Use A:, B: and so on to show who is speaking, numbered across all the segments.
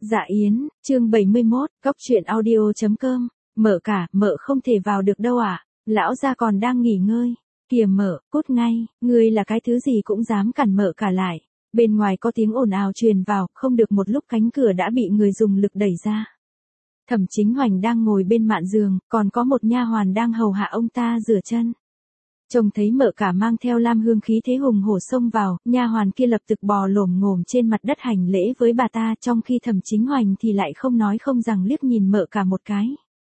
A: Dạ Yến, chương 71, cóc truyện audio.com, Mợ cả, mợ không thể vào được đâu ạ. Lão gia còn đang nghỉ ngơi. Kìa mợ, cút ngay, ngươi là cái thứ gì cũng dám cản mợ cả lại. Bên ngoài có tiếng ồn ào truyền vào, không được một lúc cánh cửa đã bị người dùng lực đẩy ra. Thẩm Chính Hoành đang ngồi bên mạn giường, còn có một nha hoàn đang hầu hạ ông ta rửa chân. Trông thấy mợ cả mang theo lam hương khí thế hùng hổ xông vào, nha hoàn kia lập tức bò lổm ngổm trên mặt đất hành lễ với bà ta, trong khi Thẩm Chính Hoành thì lại không nói không rằng liếc nhìn mợ cả một cái.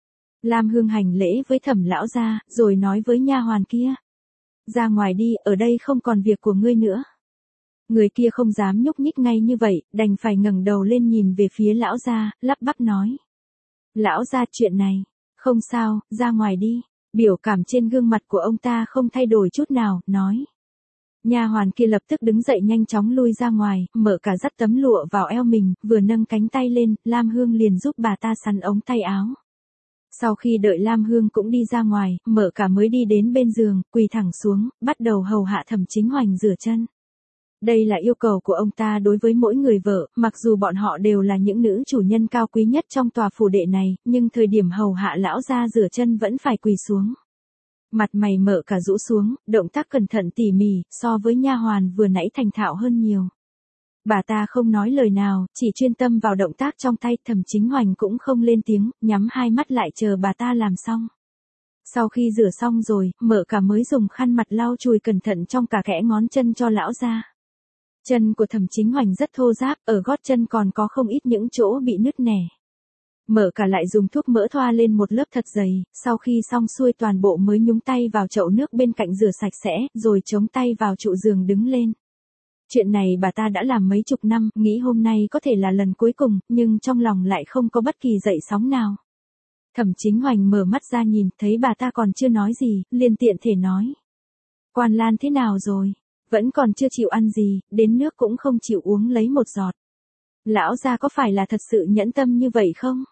A: Lam Hương hành lễ với Thẩm lão gia, rồi nói với nha hoàn kia: "Ra ngoài đi, ở đây không còn việc của ngươi nữa." Người kia không dám nhúc nhích ngay như vậy, đành phải ngẩng đầu lên nhìn về phía lão gia, lắp bắp nói: "Lão gia, chuyện này, không sao, ra ngoài đi." Biểu cảm trên gương mặt của ông ta không thay đổi chút nào, nói. Nha hoàn kia lập tức đứng dậy nhanh chóng lui ra ngoài, mợ cả dắt tấm lụa vào eo mình, vừa nâng cánh tay lên, Lam Hương liền giúp bà ta sắn ống tay áo. Sau khi đợi Lam Hương cũng đi ra ngoài, mợ cả mới đi đến bên giường, quỳ thẳng xuống, bắt đầu hầu hạ Thẩm Chính Hoành rửa chân. Đây là yêu cầu của ông ta đối với mỗi người vợ, mặc dù bọn họ đều là những nữ chủ nhân cao quý nhất trong tòa phủ đệ này, nhưng thời điểm hầu hạ lão gia rửa chân vẫn phải quỳ xuống. Mặt mày mợ cả rũ xuống, động tác cẩn thận tỉ mỉ, so với nha hoàn vừa nãy thành thạo hơn nhiều. Bà ta không nói lời nào, chỉ chuyên tâm vào động tác trong tay. Thẩm Chính Hoành cũng không lên tiếng, nhắm hai mắt lại chờ bà ta làm xong. Sau khi rửa xong rồi, mợ cả mới dùng khăn mặt lau chùi cẩn thận trong cả kẽ ngón chân cho lão gia. Chân của Thẩm Chính Hoành rất thô ráp, ở gót chân còn có không ít những chỗ bị nứt nẻ. Mợ cả lại dùng thuốc mỡ thoa lên một lớp thật dày, sau khi xong xuôi toàn bộ mới nhúng tay vào chậu nước bên cạnh rửa sạch sẽ, rồi chống tay vào trụ giường đứng lên. Chuyện này bà ta đã làm mấy chục năm, nghĩ hôm nay có thể là lần cuối cùng, nhưng trong lòng lại không có bất kỳ dậy sóng nào. Thẩm Chính Hoành mở mắt ra nhìn, thấy bà ta còn chưa nói gì, liền tiện thể nói: "Quan Lan thế nào rồi? Vẫn còn chưa chịu ăn gì, đến nước cũng không chịu uống lấy một giọt. Lão gia có phải là thật sự nhẫn tâm như vậy không?"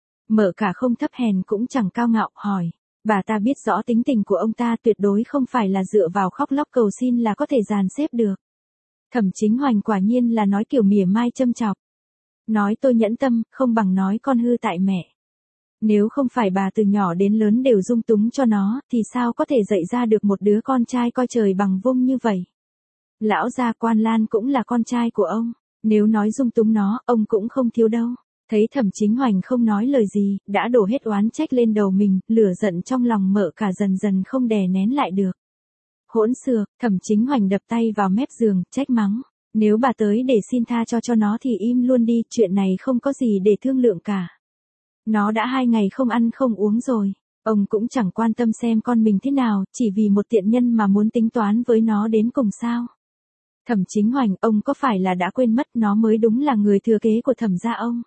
A: Mợ cả không thấp hèn cũng chẳng cao ngạo, hỏi. Bà ta biết rõ tính tình của ông ta tuyệt đối không phải là dựa vào khóc lóc cầu xin là có thể dàn xếp được. Thẩm Chính Hoành quả nhiên là nói kiểu mỉa mai châm chọc. Nói tôi nhẫn tâm, không bằng nói con hư tại mẹ. Nếu không phải bà từ nhỏ đến lớn đều dung túng cho nó, thì sao có thể dạy ra được một đứa con trai coi trời bằng vung như vậy. Lão gia Quan Lan cũng là con trai của ông, nếu nói dung túng nó, ông cũng không thiếu đâu. Thấy Thẩm Chính Hoành không nói lời gì, đã đổ hết oán trách lên đầu mình, lửa giận trong lòng mợ cả dần dần không đè nén lại được. Hỗn xược, Thẩm Chính Hoành đập tay vào mép giường, trách mắng. Nếu bà tới để xin tha cho nó thì im luôn đi, chuyện này không có gì để thương lượng cả. Nó đã 2 ngày không ăn không uống rồi, ông cũng chẳng quan tâm xem con mình thế nào, chỉ vì một tiện nhân mà muốn tính toán với nó đến cùng sao. Thẩm Chính Hoành, ông có phải là đã quên mất nó mới đúng là người thừa kế của Thẩm gia ông?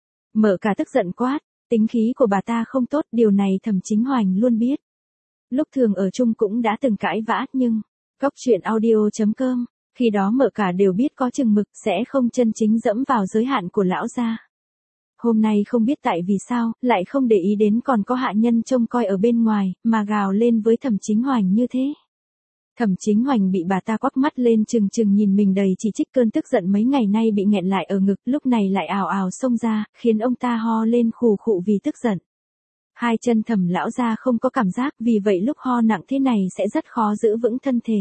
A: Mợ cả tức giận quát, tính khí của bà ta không tốt, điều này Thẩm Chính Hoành luôn biết. Lúc thường ở chung cũng đã từng cãi vã, nhưng cóc truyện audio.com, khi đó mợ cả đều biết có chừng mực, sẽ không chân chính dẫm vào giới hạn của lão gia. Hôm nay không biết tại vì sao, lại không để ý đến còn có hạ nhân trông coi ở bên ngoài, mà gào lên với Thẩm Chính Hoành như thế. Thẩm Chính Hoành bị bà ta quắc mắt lên trừng trừng nhìn mình đầy chỉ trích, cơn tức giận mấy ngày nay bị nghẹn lại ở ngực, lúc này lại ào ào xông ra, khiến ông ta ho lên khù khụ vì tức giận. Hai chân Thẩm lão gia không có cảm giác, vì vậy lúc ho nặng thế này sẽ rất khó giữ vững thân thể.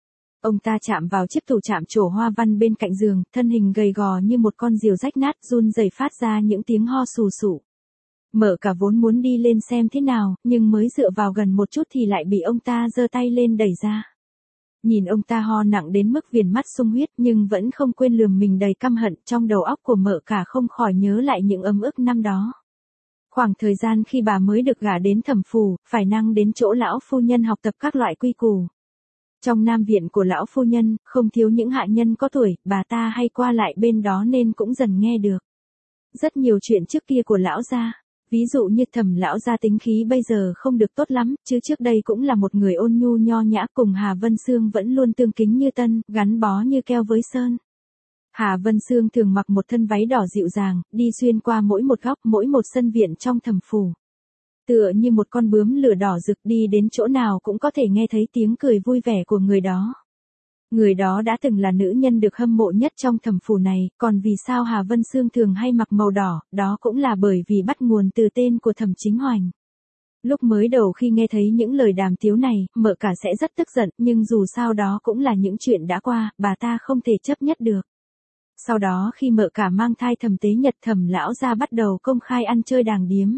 A: Ông ta chạm vào chiếc tủ chạm trổ hoa văn bên cạnh giường, thân hình gầy gò như một con diều rách nát, run rẩy phát ra những tiếng ho sù sụ. Mợ cả vốn muốn đi lên xem thế nào, nhưng mới dựa vào gần một chút thì lại bị ông ta giơ tay lên đẩy ra. Nhìn ông ta ho nặng đến mức viền mắt sung huyết nhưng vẫn không quên lườm mình đầy căm hận, trong đầu óc của mợ cả không khỏi nhớ lại những ấm ức năm đó. Khoảng thời gian khi bà mới được gả đến Thẩm phủ, phải năng đến chỗ lão phu nhân học tập các loại quy củ. Trong nam viện của lão phu nhân, không thiếu những hạ nhân có tuổi, bà ta hay qua lại bên đó nên cũng dần nghe được rất nhiều chuyện trước kia của lão gia. Ví dụ như Thẩm lão gia tính khí bây giờ không được tốt lắm, chứ trước đây cũng là một người ôn nhu nho nhã, cùng Hà Vân Sương vẫn luôn tương kính như tân, gắn bó như keo với sơn. Hà Vân Sương thường mặc một thân váy đỏ dịu dàng, đi xuyên qua mỗi một góc, mỗi một sân viện trong Thẩm phủ. Tựa như một con bướm lửa đỏ rực, đi đến chỗ nào cũng có thể nghe thấy tiếng cười vui vẻ của người đó. Người đó đã từng là nữ nhân được hâm mộ nhất trong thẩm phủ này, còn vì sao Hà Vân Sương thường hay mặc màu đỏ, đó cũng là bởi vì bắt nguồn từ tên của Thẩm Chính Hoành. Lúc mới đầu khi nghe thấy những lời đàm tiếu này, Mợ Cả sẽ rất tức giận, nhưng dù sao đó cũng là những chuyện đã qua, bà ta không thể chấp nhất được. Sau đó khi Mợ Cả mang thai Thẩm Tế Nhật, Thẩm lão gia bắt đầu công khai ăn chơi đàng điếm.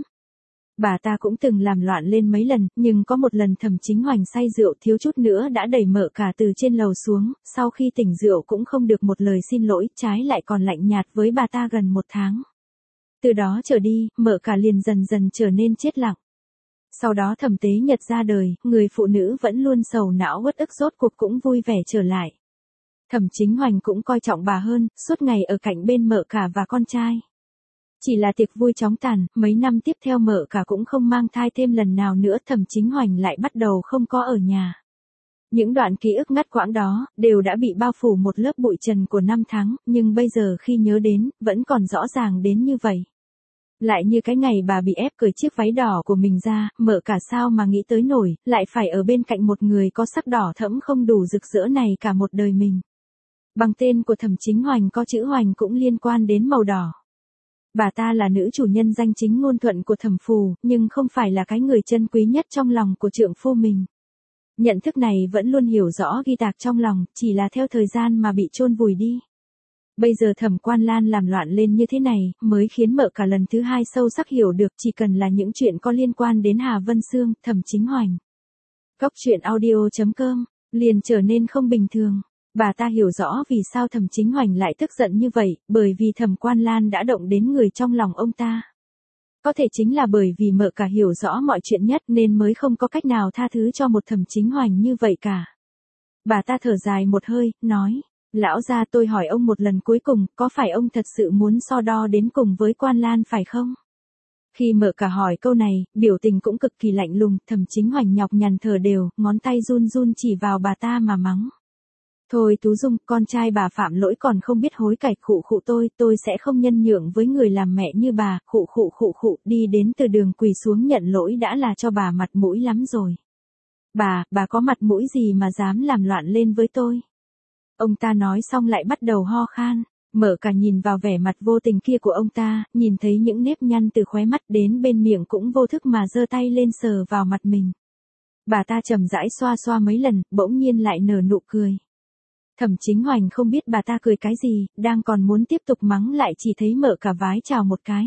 A: Bà ta cũng từng làm loạn lên mấy lần, nhưng có một lần Thẩm Chính Hoành say rượu thiếu chút nữa đã đẩy Mợ Cả từ trên lầu xuống, sau khi tỉnh rượu cũng không được một lời xin lỗi, trái lại còn lạnh nhạt với bà ta gần 1 tháng. Từ đó trở đi, Mợ Cả liền dần dần trở nên chết lặng. Sau đó Thẩm Tế Nhật ra đời, người phụ nữ vẫn luôn sầu não uất ức rốt cuộc cũng vui vẻ trở lại. Thẩm Chính Hoành cũng coi trọng bà hơn, suốt ngày ở cạnh bên Mợ Cả và con trai. Chỉ là tiệc vui chóng tàn, mấy năm tiếp theo Mợ Cả cũng không mang thai thêm lần nào nữa, Thẩm Chính Hoành lại bắt đầu không có ở nhà. Những đoạn ký ức ngắt quãng đó, đều đã bị bao phủ một lớp bụi trần của năm tháng, nhưng bây giờ khi nhớ đến, vẫn còn rõ ràng đến như vậy. Lại như cái ngày bà bị ép cởi chiếc váy đỏ của mình ra, Mợ Cả sao mà nghĩ tới nổi, lại phải ở bên cạnh một người có sắc đỏ thẫm không đủ rực rỡ này cả một đời mình. Bằng tên của Thẩm Chính Hoành có chữ Hoành cũng liên quan đến màu đỏ. Bà ta là nữ chủ nhân danh chính ngôn thuận của thẩm phủ, nhưng không phải là cái người chân quý nhất trong lòng của trượng phu mình. Nhận thức này vẫn luôn hiểu rõ ghi tạc trong lòng, chỉ là theo thời gian mà bị chôn vùi đi. Bây giờ Thẩm Quan Lan làm loạn lên như thế này, mới khiến Mợ Cả lần thứ 2 sâu sắc hiểu được chỉ cần là những chuyện có liên quan đến Hà Vân Sương, Thẩm Chính Hoành. Góc truyện audio.com, liền trở nên không bình thường. Bà ta hiểu rõ vì sao Thẩm Chính Hoành lại tức giận như vậy, bởi vì Thẩm Quan Lan đã động đến người trong lòng ông ta. Có thể chính là bởi vì Mợ Cả hiểu rõ mọi chuyện nhất nên mới không có cách nào tha thứ cho một Thẩm Chính Hoành như vậy cả. Bà ta thở dài một hơi, nói, lão gia, tôi hỏi ông một lần cuối cùng, có phải ông thật sự muốn so đo đến cùng với Quan Lan phải không? Khi Mợ Cả hỏi câu này, biểu tình cũng cực kỳ lạnh lùng, Thẩm Chính Hoành nhọc nhằn thở đều, ngón tay run run chỉ vào bà ta mà mắng. Thôi Tú Dung, con trai bà phạm lỗi còn không biết hối cải, khụ khụ, tôi sẽ không nhân nhượng với người làm mẹ như bà, khụ khụ, đi đến từ đường quỳ xuống nhận lỗi đã là cho bà mặt mũi lắm rồi. Bà có mặt mũi gì mà dám làm loạn lên với tôi? Ông ta nói xong lại bắt đầu ho khan. Mợ Cả nhìn vào vẻ mặt vô tình kia của ông ta, nhìn thấy những nếp nhăn từ khóe mắt đến bên miệng cũng vô thức mà giơ tay lên sờ vào mặt mình. Bà ta chậm rãi xoa xoa mấy lần, bỗng nhiên lại nở nụ cười. Thẩm Chính Hoành không biết bà ta cười cái gì, đang còn muốn tiếp tục mắng lại chỉ thấy Mợ Cả vái chào một cái.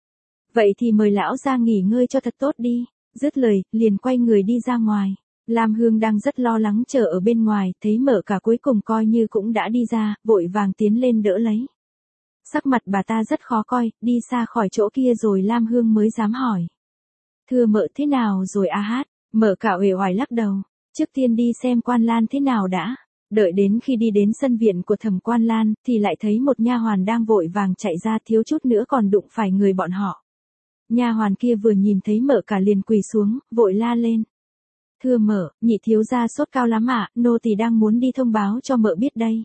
A: Vậy thì mời lão ra nghỉ ngơi cho thật tốt đi, dứt lời, liền quay người đi ra ngoài. Lam Hương đang rất lo lắng chờ ở bên ngoài, thấy Mợ Cả cuối cùng coi như cũng đã đi ra, vội vàng tiến lên đỡ lấy. Sắc mặt bà ta rất khó coi, đi xa khỏi chỗ kia rồi Lam Hương mới dám hỏi. Thưa Mợ, thế nào rồi a hát? Mợ Cả uể oải lắc đầu, trước tiên đi xem Quan Lan thế nào đã. Đợi đến khi đi đến sân viện của Thẩm Quan Lan, thì lại thấy một nha hoàn đang vội vàng chạy ra, thiếu chút nữa còn đụng phải người bọn họ. Nha hoàn kia vừa nhìn thấy Mợ Cả liền quỳ xuống, vội la lên. Thưa Mợ, nhị thiếu gia sốt cao lắm ạ, nô tỳ đang muốn đi thông báo cho Mợ biết đây.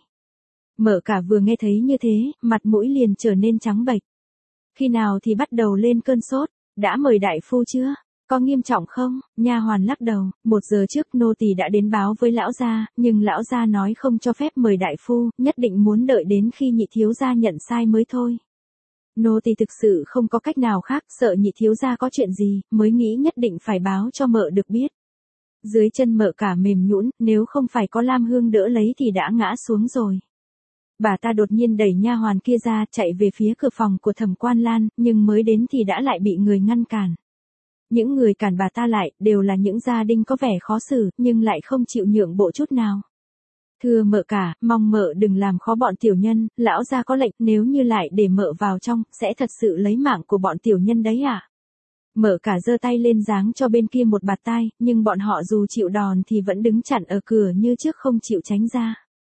A: Mợ Cả vừa nghe thấy như thế, mặt mũi liền trở nên trắng bệch. Khi nào thì bắt đầu lên cơn sốt, đã mời đại phu chưa? Có nghiêm trọng không? Nha hoàn lắc đầu, 1 giờ trước nô tỳ đã đến báo với lão gia, nhưng lão gia nói không cho phép mời đại phu, nhất định muốn đợi đến khi nhị thiếu gia nhận sai mới thôi. Nô tỳ thực sự không có cách nào khác, sợ nhị thiếu gia có chuyện gì, mới nghĩ nhất định phải báo cho Mợ được biết. Dưới chân Mợ Cả mềm nhũn, nếu không phải có Lam Hương đỡ lấy thì đã ngã xuống rồi. Bà ta đột nhiên đẩy nha hoàn kia ra, chạy về phía cửa phòng của Thẩm Quan Lan, nhưng mới đến thì đã lại bị người ngăn cản. Những người cản bà ta lại, đều là những gia đình có vẻ khó xử, nhưng lại không chịu nhượng bộ chút nào. Thưa Mợ Cả, mong Mợ đừng làm khó bọn tiểu nhân, lão gia có lệnh, nếu như lại để Mợ vào trong, sẽ thật sự lấy mạng của bọn tiểu nhân đấy ạ. Mợ Cả giơ tay lên giáng cho bên kia một bạt tai, nhưng bọn họ dù chịu đòn thì vẫn đứng chặn ở cửa như trước không chịu tránh ra.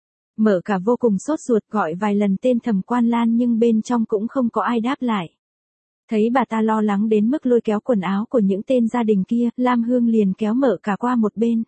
A: Mợ Cả vô cùng sốt ruột gọi vài lần tên Thẩm Quan Lan nhưng bên trong cũng không có ai đáp lại. Thấy bà ta lo lắng đến mức lôi kéo quần áo của những tên gia đình kia, Lam Hương liền kéo Mợ Cả qua một bên.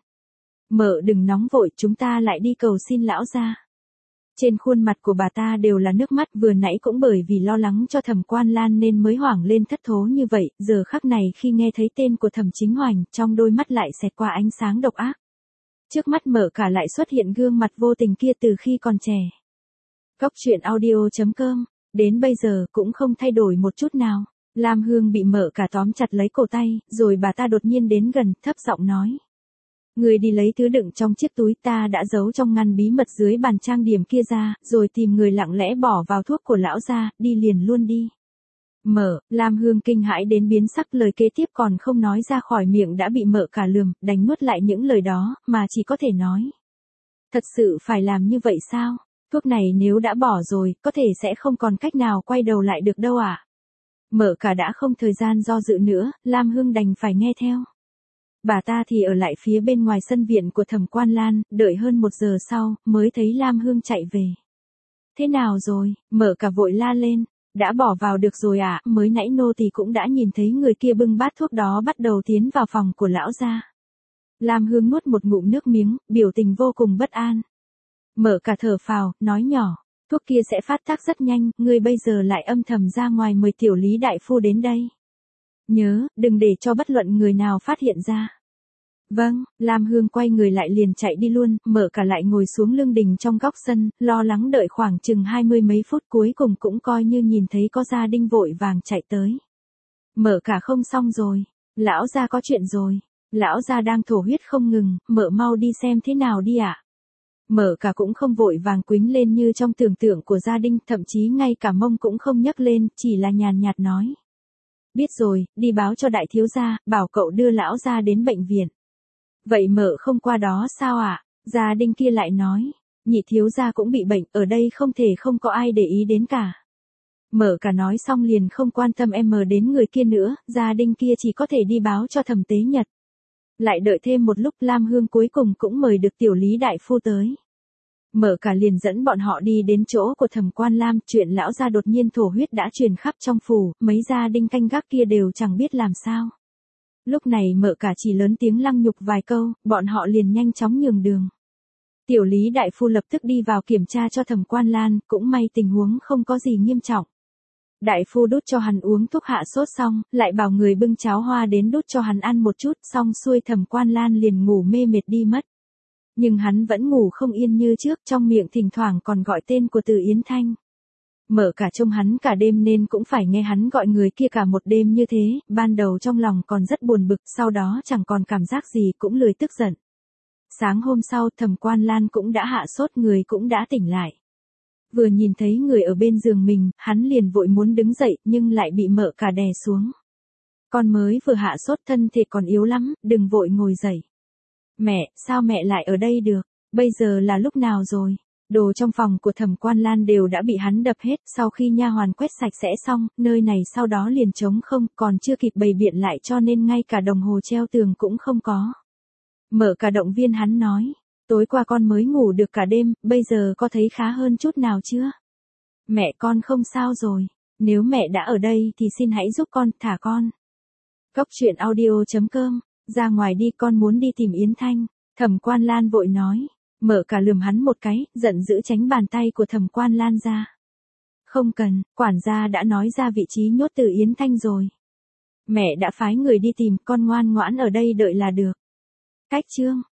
A: Mợ đừng nóng vội, chúng ta lại đi cầu xin lão gia. Trên khuôn mặt của bà ta đều là nước mắt, vừa nãy cũng bởi vì lo lắng cho Thẩm Quan Lan nên mới hoảng lên thất thố như vậy, giờ khắc này khi nghe thấy tên của Thẩm Chính Hoành, trong đôi mắt lại xẹt qua ánh sáng độc ác. Trước mắt Mở Cả lại xuất hiện gương mặt vô tình kia từ khi còn trẻ. Cốc truyện audio.com, đến bây giờ cũng không thay đổi một chút nào. Lam Hương bị Mở Cả tóm chặt lấy cổ tay, rồi bà ta đột nhiên đến gần, thấp giọng nói. Người đi lấy thứ đựng trong chiếc túi ta đã giấu trong ngăn bí mật dưới bàn trang điểm kia ra, rồi tìm người lặng lẽ bỏ vào thuốc của lão gia, đi liền luôn đi. Lam Hương kinh hãi đến biến sắc, lời kế tiếp còn không nói ra khỏi miệng đã bị Mở Cả lườm, đánh nuốt lại những lời đó, mà chỉ có thể nói. Thật sự phải làm như vậy sao? Thuốc này nếu đã bỏ rồi, có thể sẽ không còn cách nào quay đầu lại được đâu ạ. Mở Cả đã không thời gian do dự nữa, Lam Hương đành phải nghe theo. Bà ta thì ở lại phía bên ngoài sân viện của Thẩm Quan Lan, đợi hơn 1 giờ sau, mới thấy Lam Hương chạy về. Thế nào rồi? Mở Cả vội la lên. Đã bỏ vào được rồi ạ, mới nãy nô tỳ cũng đã nhìn thấy người kia bưng bát thuốc đó bắt đầu tiến vào phòng của lão gia. Lam Hương nuốt một ngụm nước miếng, biểu tình vô cùng bất an. Mở Cả thở phào, nói nhỏ, thuốc kia sẽ phát tác rất nhanh, ngươi bây giờ lại âm thầm ra ngoài mời tiểu Lý đại phu đến đây. Nhớ, đừng để cho bất luận người nào phát hiện ra. Vâng, Lam Hương quay người lại liền chạy đi luôn, Mở Cả lại ngồi xuống lưng đình trong góc sân, lo lắng đợi khoảng chừng 20 mấy phút, cuối cùng cũng coi như nhìn thấy có gia đình vội vàng chạy tới. Mở Cả không xong rồi, lão gia có chuyện rồi, lão gia đang thổ huyết không ngừng, Mở mau đi xem thế nào đi ạ. Mở Cả cũng không vội vàng quýnh lên như trong tưởng tượng của gia đình, thậm chí ngay cả mông cũng không nhấc lên, chỉ là nhàn nhạt nói. Biết rồi, đi báo cho đại thiếu gia, bảo cậu đưa lão gia đến bệnh viện. Vậy Mở không qua đó sao ạ? Gia đình kia lại nói. Nhị thiếu gia cũng bị bệnh, ở đây không thể không có ai để ý đến cả. Mở Cả nói xong liền không quan tâm đến người kia nữa, gia đình kia chỉ có thể đi báo cho Thẩm Tế Nhật. Lại đợi thêm một lúc, Lam Hương cuối cùng cũng mời được tiểu Lý đại phu tới. Mở Cả liền dẫn bọn họ đi đến chỗ của Thẩm Quan Lam, chuyện lão gia đột nhiên thổ huyết đã truyền khắp trong phủ, mấy gia đình canh gác kia đều chẳng biết làm sao. Lúc này Mở Cả chỉ lớn tiếng lăng nhục vài câu, bọn họ liền nhanh chóng nhường đường. Tiểu Lý đại phu lập tức đi vào kiểm tra cho Thẩm Quan Lan, cũng may tình huống không có gì nghiêm trọng. Đại phu đút cho hắn uống thuốc hạ sốt xong, lại bảo người bưng cháo hoa đến đút cho hắn ăn một chút, xong xuôi Thẩm Quan Lan liền ngủ mê mệt đi mất. Nhưng hắn vẫn ngủ không yên như trước, trong miệng thỉnh thoảng còn gọi tên của Từ Yến Thanh. Mở Cả trông hắn cả đêm nên cũng phải nghe hắn gọi người kia cả một đêm như thế, ban đầu trong lòng còn rất buồn bực, sau đó chẳng còn cảm giác gì, cũng lười tức giận. Sáng hôm sau, Thẩm Quan Lan cũng đã hạ sốt, người cũng đã tỉnh lại. Vừa nhìn thấy người ở bên giường mình, hắn liền vội muốn đứng dậy, nhưng lại bị Mở Cả đè xuống. Con mới vừa hạ sốt, thân thể còn yếu lắm, đừng vội ngồi dậy. Mẹ, sao mẹ lại ở đây được? Bây giờ là lúc nào rồi? Đồ trong phòng của Thẩm Quan Lan đều đã bị hắn đập hết, sau khi nha hoàn quét sạch sẽ xong, nơi này sau đó liền trống không, còn chưa kịp bày biện lại cho nên ngay cả đồng hồ treo tường cũng không có. Mở Cả động viên hắn nói, tối qua con mới ngủ được cả đêm, bây giờ có thấy khá hơn chút nào chưa? Mẹ con không sao rồi, nếu mẹ đã ở đây thì xin hãy giúp con, thả con. Cốc truyện audio.com, ra ngoài đi, con muốn đi tìm Yến Thanh. Thẩm Quan Lan vội nói. Mở Cả lườm hắn một cái, giận dữ tránh bàn tay của Thẩm Quan Lan ra. Không cần, quản gia đã nói ra vị trí nhốt Từ Yến Thanh rồi. Mẹ đã phái người đi tìm, con ngoan ngoãn ở đây đợi là được. Cách chương.